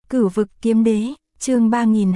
Cửu vực kiếm đế, chương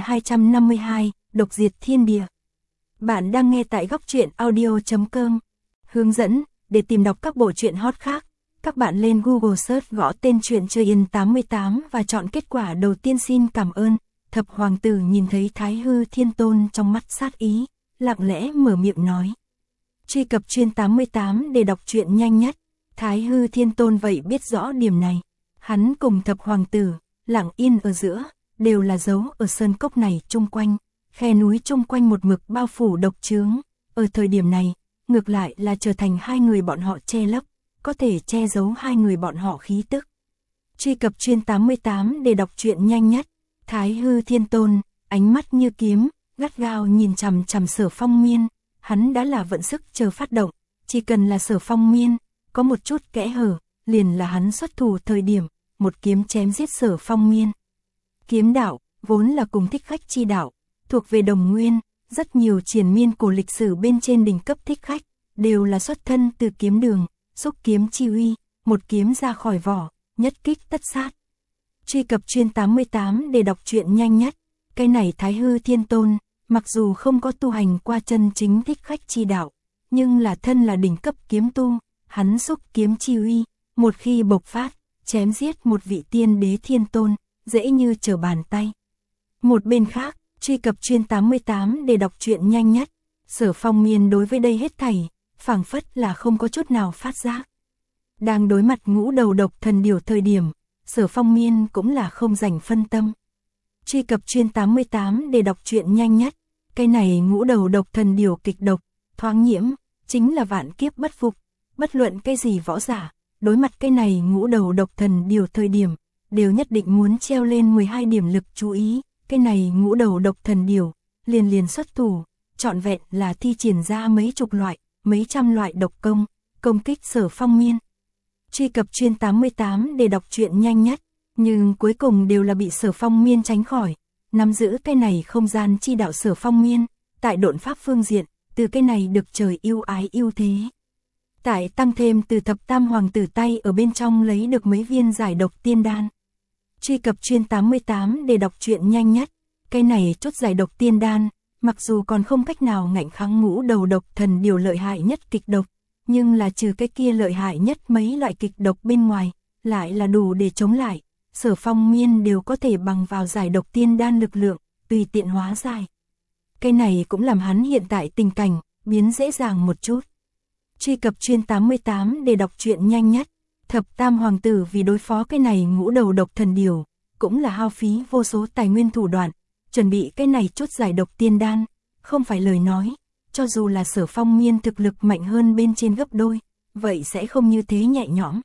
3252, độc diệt thiên địa. Bạn đang nghe tại góc truyện audio.com. Hướng dẫn, để tìm đọc các bộ truyện hot khác, các bạn lên Google search gõ tên truyện Chơi Yên 88 và chọn kết quả đầu tiên. Xin cảm ơn. Thập hoàng tử nhìn thấy Thái Hư Thiên Tôn trong mắt sát ý, lặng lẽ mở miệng nói. Truy cập truyện 88 để đọc truyện nhanh nhất. Thái Hư Thiên Tôn vậy biết rõ điểm này. Hắn cùng thập hoàng tử, lặng yên ở giữa, đều là dấu ở sơn cốc này chung quanh, khe núi chung quanh một mực bao phủ độc chướng. Ở thời điểm này, ngược lại là trở thành hai người bọn họ che lấp, có thể che giấu hai người bọn họ khí tức. Truy cập truyện 88 để đọc truyện nhanh nhất. Thái Hư Thiên Tôn, ánh mắt như kiếm, gắt gao nhìn chằm chằm Sở Phong Miên, hắn đã là vận sức chờ phát động, chỉ cần là Sở Phong Miên có một chút kẽ hở, liền là hắn xuất thủ thời điểm, một kiếm chém giết Sở Phong Miên. Kiếm đạo, vốn là cùng thích khách chi đạo, thuộc về đồng nguyên, rất nhiều triền miên cổ lịch sử bên trên đỉnh cấp thích khách, đều là xuất thân từ kiếm đường, xúc kiếm chi uy, một kiếm ra khỏi vỏ, nhất kích tất sát. Truy cập truyện 88 để đọc truyện nhanh nhất. Cái này Thái Hư Thiên Tôn, mặc dù không có tu hành qua chân chính thích khách chi đạo, nhưng là thân là đỉnh cấp kiếm tu, hắn xúc kiếm chi uy, một khi bộc phát, chém giết một vị tiên đế thiên tôn, dễ như trở bàn tay. Một bên khác, truy cập truyện 88 để đọc truyện nhanh nhất. Sở Phong Miên đối với đây hết thảy, phảng phất là không có chút nào phát giác. Đang đối mặt ngũ đầu độc thần điểu thời điểm, Sở Phong Miên cũng là không rảnh phân tâm. Truy cập truyện 88 để đọc truyện nhanh nhất. Cái này ngũ đầu độc thần điểu kịch độc, thoáng nhiễm, chính là vạn kiếp bất phục. Bất luận cái gì võ giả, đối mặt cái này ngũ đầu độc thần điểu thời điểm, đều nhất định muốn treo lên 12 điểm lực chú ý. Cái này ngũ đầu độc thần điểu, liền xuất thủ, trọn vẹn là thi triển ra mấy chục loại, mấy trăm loại độc công, công kích Sở Phong Miên. Truy cập truyện 88 để đọc truyện nhanh nhất, nhưng cuối cùng đều là bị Sở Phong Miên tránh khỏi. Nắm giữ cái này không gian chi đạo Sở Phong Miên, tại độn pháp phương diện, từ cái này được trời yêu ái ưu thế. Tại tăng thêm từ thập tam hoàng tử tay ở bên trong lấy được mấy viên giải độc tiên đan. Truy cập truyện 88 để đọc truyện nhanh nhất. Cái này chốt giải độc tiên đan, mặc dù còn không cách nào ngạnh kháng ngũ đầu độc thần điều lợi hại nhất kịch độc, nhưng là trừ cái kia lợi hại nhất mấy loại kịch độc bên ngoài, lại là đủ để chống lại. Sở Phong Miên đều có thể bằng vào giải độc tiên đan lực lượng, tùy tiện hóa giải. Cái này cũng làm hắn hiện tại tình cảnh, biến dễ dàng một chút. Truy cập truyện 88 để đọc truyện nhanh nhất. Thập tam hoàng tử vì đối phó cái này ngũ đầu độc thần điều, cũng là hao phí vô số tài nguyên thủ đoạn, chuẩn bị cái này chốt giải độc tiên đan, không phải lời nói, cho dù là Sở Phong Miên thực lực mạnh hơn bên trên gấp đôi, vậy sẽ không như thế nhẹ nhõm.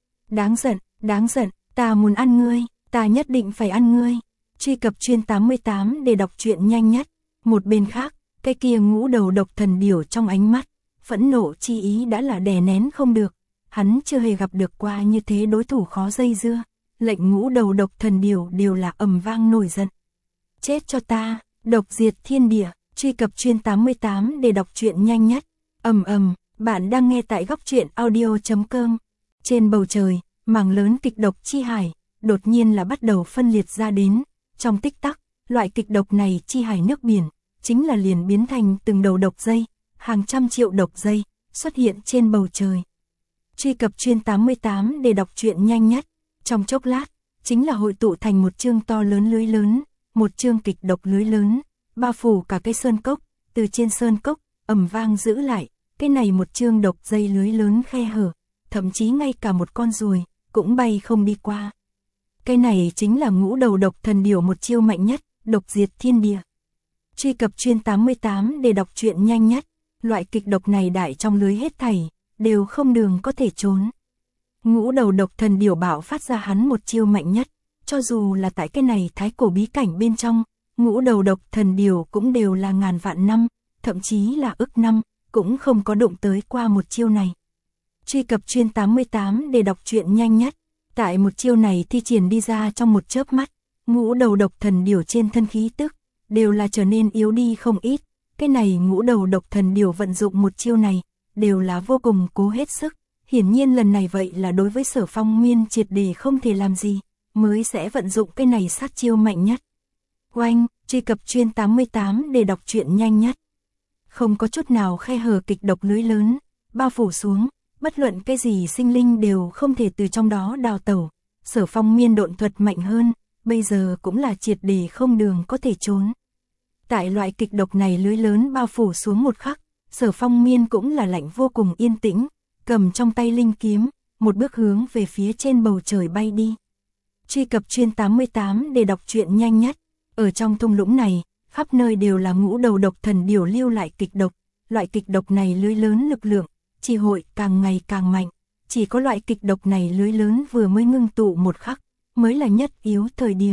Đáng giận, ta muốn ăn ngươi, ta nhất định phải ăn ngươi. Truy cập truyện 88 để đọc truyện nhanh nhất. Một bên khác, cái kia ngũ đầu độc thần điểu trong ánh mắt, phẫn nộ chi ý đã là đè nén không được. Hắn chưa hề gặp được qua như thế đối thủ khó dây dưa, lệnh ngũ đầu độc thần điểu đều là ầm vang nổi giận. Chết cho ta, độc diệt thiên địa. Truy cập truyện 88 để đọc truyện nhanh nhất. Bạn đang nghe tại góc truyện audio.com. Trên bầu trời, mảng lớn kịch độc chi hải, đột nhiên là bắt đầu phân liệt ra đến. Trong tích tắc, loại kịch độc này chi hải nước biển, chính là liền biến thành từng đầu độc dây, hàng trăm triệu độc dây, xuất hiện trên bầu trời. Truy cập truyện 88 để đọc truyện nhanh nhất. Trong chốc lát, chính là hội tụ thành một chương to lớn lưới lớn, một chương kịch độc lưới lớn, bao phủ cả cái sơn cốc, từ trên sơn cốc, ầm vang giữ lại, cái này một chương độc dây lưới lớn khe hở, thậm chí ngay cả một con ruồi, cũng bay không đi qua. Cái này chính là ngũ đầu độc thần điểu một chiêu mạnh nhất, độc diệt thiên địa. Truy cập truyện 88 để đọc truyện nhanh nhất, loại kịch độc này đại trong lưới hết thảy, đều không đường có thể trốn. Ngũ đầu độc thần điểu bạo phát ra hắn một chiêu mạnh nhất, cho dù là tại cái này thái cổ bí cảnh bên trong, ngũ đầu độc thần điểu cũng đều là ngàn vạn năm, thậm chí là ức năm, cũng không có đụng tới qua một chiêu này. Truy cập truyện 88 để đọc truyện nhanh nhất. Tại một chiêu này thi triển đi ra trong một chớp mắt, ngũ đầu độc thần điểu trên thân khí tức, đều là trở nên yếu đi không ít. Cái này ngũ đầu độc thần điểu vận dụng một chiêu này, đều là vô cùng cố hết sức. Hiển nhiên lần này vậy là đối với Sở Phong Miên triệt để không thể làm gì. mới sẽ vận dụng cái này sát chiêu mạnh nhất. Oanh, truy cập chuyên 88 để đọc truyện nhanh nhất. Không có chút nào khe hở, kịch độc lưới lớn bao phủ xuống, bất luận cái gì sinh linh đều không thể từ trong đó đào tẩu. Sở Phong Miên độn thuật mạnh hơn, bây giờ cũng là triệt để không đường có thể trốn. Tại loại kịch độc này lưới lớn bao phủ xuống một khắc, Sở Phong Miên cũng là lạnh vô cùng yên tĩnh, cầm trong tay linh kiếm, một bước hướng về phía trên bầu trời bay đi. Truy cập chuyên 88 để đọc truyện nhanh nhất. Ở trong thung lũng này, khắp nơi đều là ngũ đầu độc thần điểu lưu lại kịch độc. Loại kịch độc này lưới lớn lực lượng, chỉ hội càng ngày càng mạnh. Chỉ có loại kịch độc này lưới lớn vừa mới ngưng tụ một khắc, mới là nhất yếu thời điểm.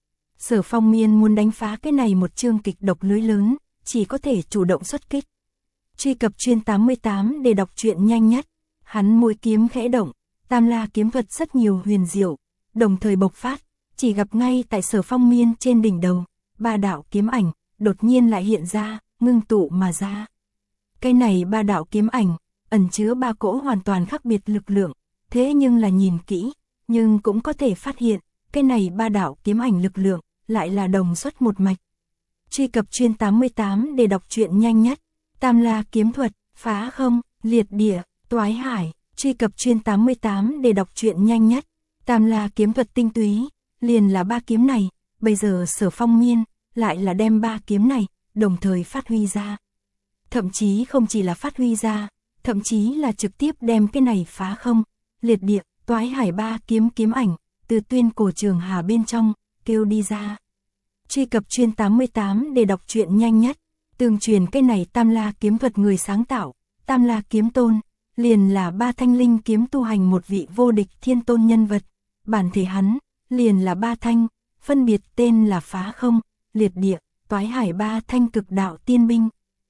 Sở Phong Miên muốn đánh phá cái này một chương kịch độc lưới lớn, chỉ có thể chủ động xuất kích. Truy cập chuyên 88 để đọc truyện nhanh nhất. Hắn mũi kiếm khẽ động, Tam La kiếm thuật rất nhiều huyền diệu, đồng thời bộc phát, chỉ gặp ngay tại Sở Phong Miên trên đỉnh đầu, ba đạo kiếm ảnh đột nhiên lại hiện ra, ngưng tụ mà ra. Cái này ba đạo kiếm ảnh ẩn chứa ba cỗ hoàn toàn khác biệt lực lượng, thế nhưng là nhìn kỹ, nhưng cũng có thể phát hiện, cái này ba đạo kiếm ảnh lực lượng lại là đồng xuất một mạch. Truy cập chuyên 88 để đọc truyện nhanh nhất. Tam La kiếm thuật, phá không, liệt địa, toái hải. Truy cập chuyên 88 để đọc truyện nhanh nhất. Tam La kiếm thuật tinh túy, liền là ba kiếm này, bây giờ Sở Phong Miên lại là đem ba kiếm này đồng thời phát huy ra. Thậm chí không chỉ là phát huy ra, thậm chí là trực tiếp đem cái này phá không, liệt địa, toái hải ba kiếm kiếm ảnh từ tuyên cổ trường hà bên trong kêu đi ra. Truy cập chuyên 88 để đọc truyện nhanh nhất. Tương truyền cái này Tam La kiếm thuật người sáng tạo, Tam La kiếm tôn, liền là ba thanh linh kiếm tu hành một vị vô địch thiên tôn nhân vật. Bản thể hắn liền là ba thanh, phân biệt tên là phá không, liệt địa, toái hải ba thanh cực đạo tiên binh.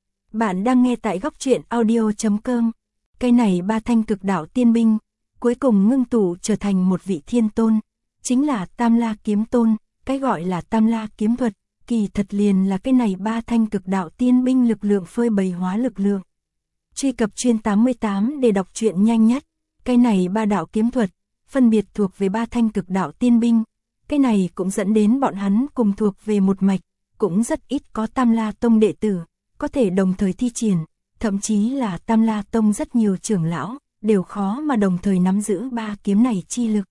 Bạn đang nghe tại góc truyện audio.com. Cái này ba thanh cực đạo tiên binh cuối cùng ngưng tụ trở thành một vị thiên tôn, chính là Tam La kiếm tôn. Cái gọi là Tam La kiếm thuật, kỳ thật liền là cái này ba thanh cực đạo tiên binh lực lượng phơi bày hóa lực lượng. Truy cập chuyên 88 để đọc truyện nhanh nhất. Cái này ba đạo kiếm thuật phân biệt thuộc về ba thanh cực đạo tiên binh. Cái này cũng dẫn đến bọn hắn cùng thuộc về một mạch, cũng rất ít có Tam La tông đệ tử có thể đồng thời thi triển, thậm chí là Tam La tông rất nhiều trưởng lão đều khó mà đồng thời nắm giữ ba kiếm này chi lực.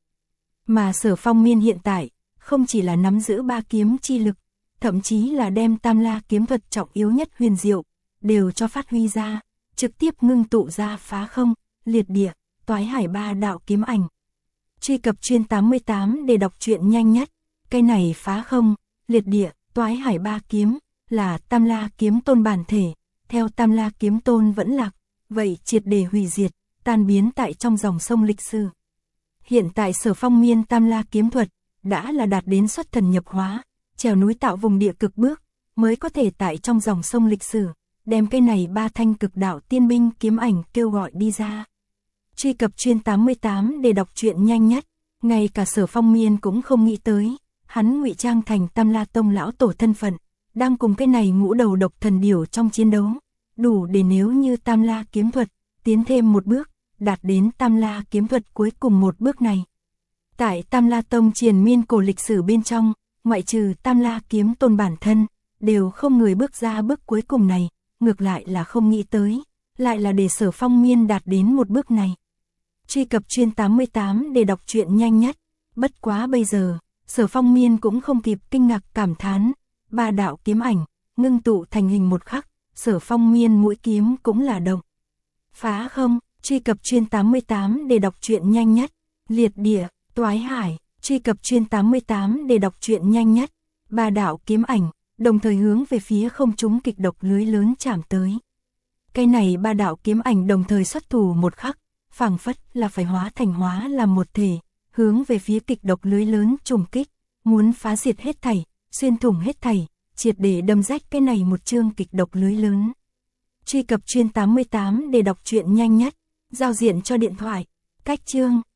Mà Sở Phong Miên hiện tại không chỉ là nắm giữ ba kiếm chi lực, thậm chí là đem Tam La kiếm thuật trọng yếu nhất huyền diệu đều cho phát huy ra, trực tiếp ngưng tụ ra phá không, liệt địa, toái hải ba đạo kiếm ảnh. Truy cập chuyên 88 để đọc truyện nhanh nhất. Cái này phá không, liệt địa, toái hải ba kiếm là Tam La kiếm tôn bản thể, theo Tam La kiếm tôn vẫn lạc, vậy triệt để hủy diệt, tan biến tại trong dòng sông lịch sử. Hiện tại Sở Phong Miên Tam La kiếm thuật đã là đạt đến xuất thần nhập hóa, trèo núi tạo vùng địa cực bước, mới có thể tại trong dòng sông lịch sử đem cái này ba thanh cực đạo tiên binh kiếm ảnh kêu gọi đi ra. Truy cập chuyên 88 để đọc truyện nhanh nhất. Ngay cả Sở Phong Miên cũng không nghĩ tới, hắn ngụy trang thành Tam La tông lão tổ thân phận, đang cùng cái này ngũ đầu độc thần điểu trong chiến đấu, đủ để nếu như Tam La kiếm thuật tiến thêm một bước, đạt đến Tam La kiếm thuật cuối cùng một bước này. Tại Tam La tông triền miên cổ lịch sử bên trong, ngoại trừ Tam La kiếm tôn bản thân, đều không người bước ra bước cuối cùng này, ngược lại là không nghĩ tới, lại là để Sở Phong Miên đạt đến một bước này. Truy cập chuyên 88 để đọc truyện nhanh nhất. Bất quá bây giờ, Sở Phong Miên cũng không kịp kinh ngạc cảm thán, ba đạo kiếm ảnh ngưng tụ thành hình một khắc, Sở Phong Miên mũi kiếm cũng là động. Phá không, truy cập chuyên 88 để đọc truyện nhanh nhất. Liệt địa, toái hải, truy cập chuyên 88 để đọc truyện nhanh nhất. Ba đạo kiếm ảnh đồng thời hướng về phía không trung kịch độc lưới lớn chạm tới. Cái này ba đạo kiếm ảnh đồng thời xuất thủ một khắc, phảng phất là phải hóa thành hóa làm một thể, hướng về phía kịch độc lưới lớn trùng kích, muốn phá diệt hết thảy, xuyên thủng hết thảy, triệt để đâm rách cái này một chương kịch độc lưới lớn. Truy cập chuyên 88 để đọc truyện nhanh nhất. Giao diện cho điện thoại. Cách chương